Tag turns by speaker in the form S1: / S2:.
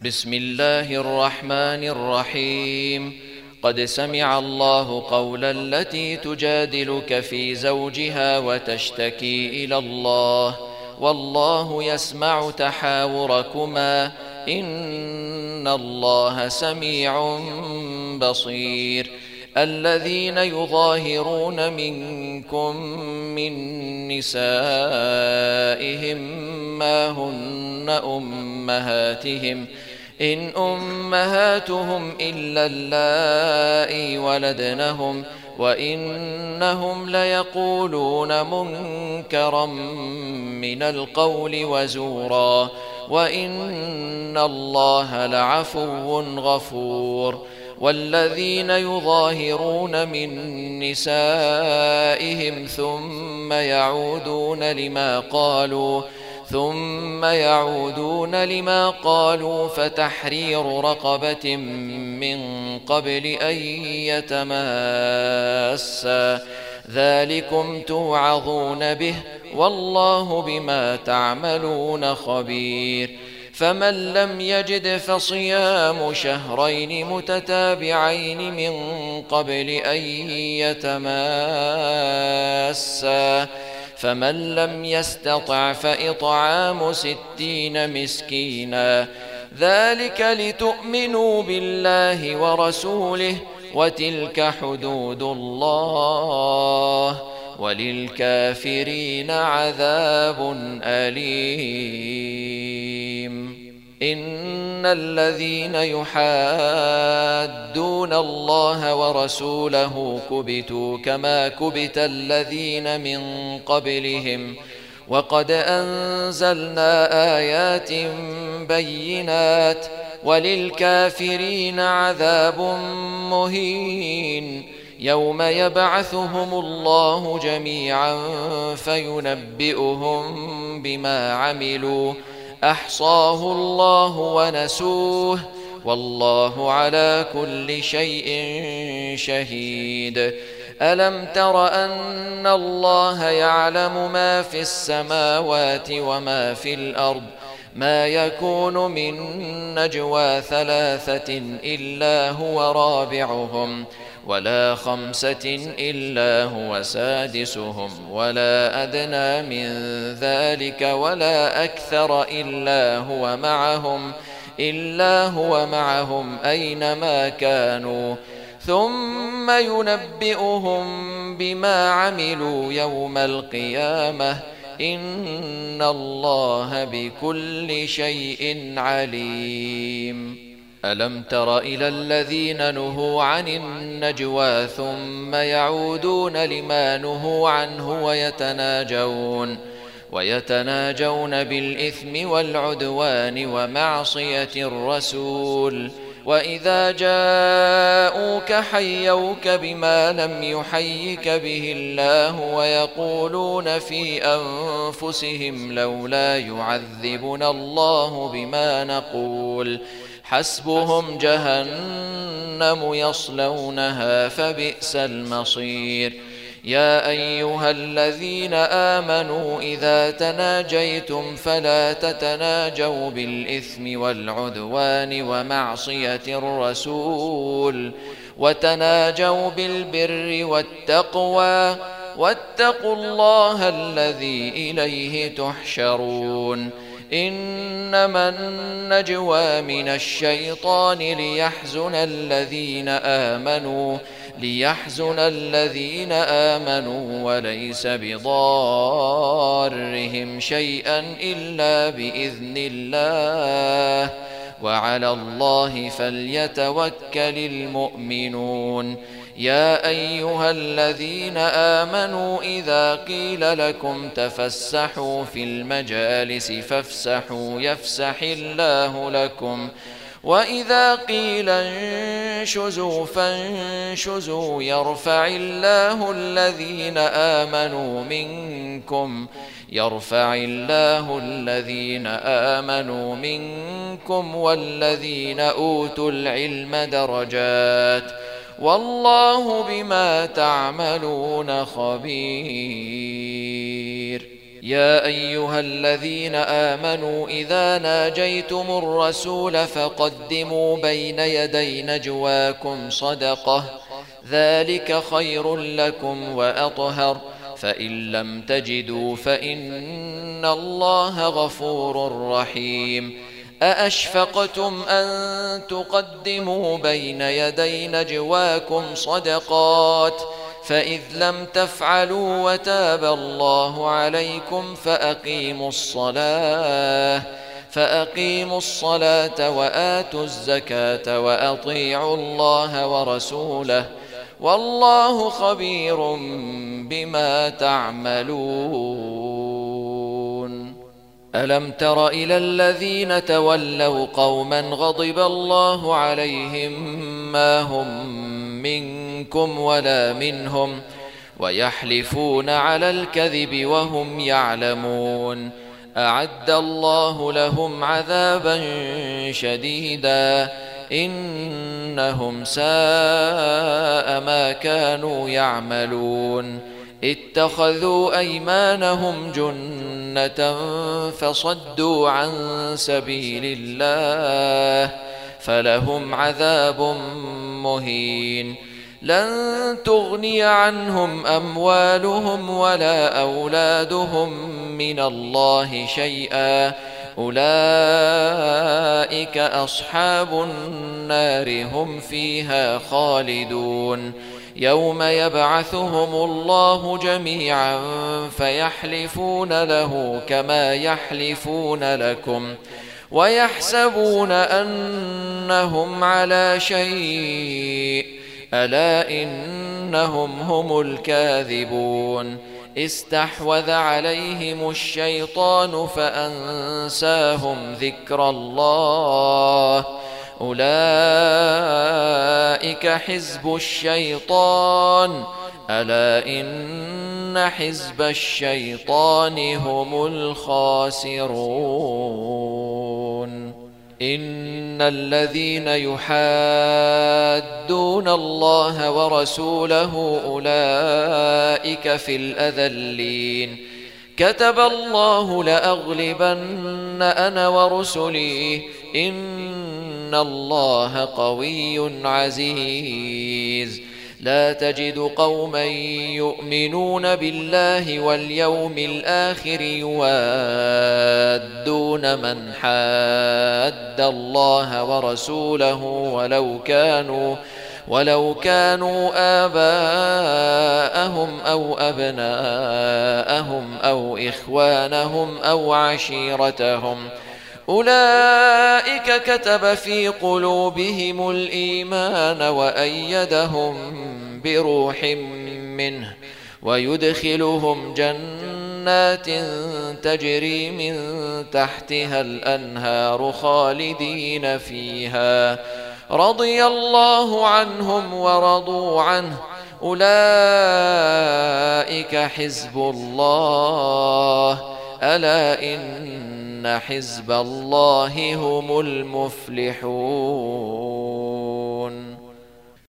S1: بسم الله الرحمن الرحيم. قد سمع الله قول التي تجادلك في زوجها وتشتكي إلى الله والله يسمع تحاوركما إن الله سميع بصير. الذين يظاهرون منكم من نسائهم ما هن أمهاتهم إن أمهاتهم إلا اللائي ولدنهم وإنهم ليقولون منكرا من القول وزورا وإن الله لعفو غفور. والذين يظاهرون من نسائهم ثم يعودون لما قالوا فتحرير رقبة من قبل أن يتماسا ذلكم توعظون به والله بما تعملون خبير. فمن لم يجد فصيام شهرين متتابعين من قبل أن يتماسا فمن لم يستطع فإطعام 60 مسكينا ذلك لتؤمنوا بالله ورسوله وتلك حدود الله وللكافرين عذاب أليم. إن الذين يحادون الله ورسوله كبتوا كما كبت الذين من قبلهم وقد أنزلنا آيات بينات وللكافرين عذاب مهين. يوم يبعثهم الله جميعا فينبئهم بما عملوا أحصاه الله ونسوه والله على كل شيء شهيد. ألم تر أن الله يعلم ما في السماوات وما في الأرض ما يكون من نجوى 3 إلا هو رابعهم ولا 5 إلا هو سادسهم ولا أدنى من ذلك ولا أكثر إلا هو معهم أينما كانوا ثم ينبئهم بما عملوا يوم القيامة إن الله بكل شيء عليم. ألم تر إلى الذين نهوا عن النجوى ثم يعودون لما نهوا عنه ويتناجون بالإثم والعدوان ومعصية الرسول وإذا جاءوك حيوك بما لم يحيك به الله ويقولون في أنفسهم لولا يعذبنا الله بما نقول حسبهم جهنم يصلونها فبئس المصير. يا أيها الذين آمنوا إذا تناجيتم فلا تتناجوا بالإثم والعدوان ومعصية الرسول وتناجوا بالبر والتقوى واتقوا الله الذي إليه تحشرون. إنما النجوى من الشيطان ليحزن الذين آمنوا وليس بضارهم شيئا إلا بإذن الله وعلى الله فليتوكل المؤمنون. يا أيها الذين آمنوا إذا قيل لكم تفسحوا في المجالس فافسحوا يفسح الله لكم وإذا قيل انشزوا فانشزوا يرفع الله الذين آمنوا منكم والذين أوتوا العلم درجات والله بما تعملون خبير. يا أيها الذين آمنوا إذا ناجيتم الرسول فقدموا بين يدي نجواكم صدقة ذلك خير لكم وأطهر فإن لم تجدوا فإن الله غفور رحيم أأشفقتم أن تقدموا بين يدي نجواكم صدقات فإذ لم تفعلوا وتاب الله عليكم فأقيموا الصلاة وآتوا الزكاة وأطيعوا الله ورسوله والله خبير بما تعملون ألم تر إلى الذين تولوا قوما غضب الله عليهم ما هم منكم ولا منهم ويحلفون على الكذب وهم يعلمون أعد الله لهم عذابا شديدا إنهم ساء ما كانوا يعملون اتخذوا أيمانهم جنة فصدوا عن سبيل الله فلهم عذاب مهين لن تغني عنهم أموالهم ولا أولادهم من الله شيئا أولئك أصحاب النار هم فيها خالدون يوم يبعثهم الله جميعا فيحلفون له كما يحلفون لكم ويحسبون أنهم على شيء ألا إنهم هم الكاذبون استحوذ عليهم الشيطان فأنساهم ذكر الله أولئك حزب الشيطان ألا إن حزب الشيطان هم الخاسرون إن الذين يحادون الله ورسوله أولئك في الأذلين كتب الله لأغلبن أنا ورسلي إن الله قوي عزيز لا تجد قوما يؤمنون بالله واليوم الآخر يوادون من حاد الله ورسوله ولو كانوا آباءهم أو أبناءهم أو إخوانهم أو عشيرتهم أولئك كتب في قلوبهم الإيمان وأيدهم بروح منه ويدخلهم جنات تجري من تحتها الأنهار خالدين فيها رضي الله عنهم ورضوا عنه أولئك حزب الله ألا إن حزب الله هم المفلحون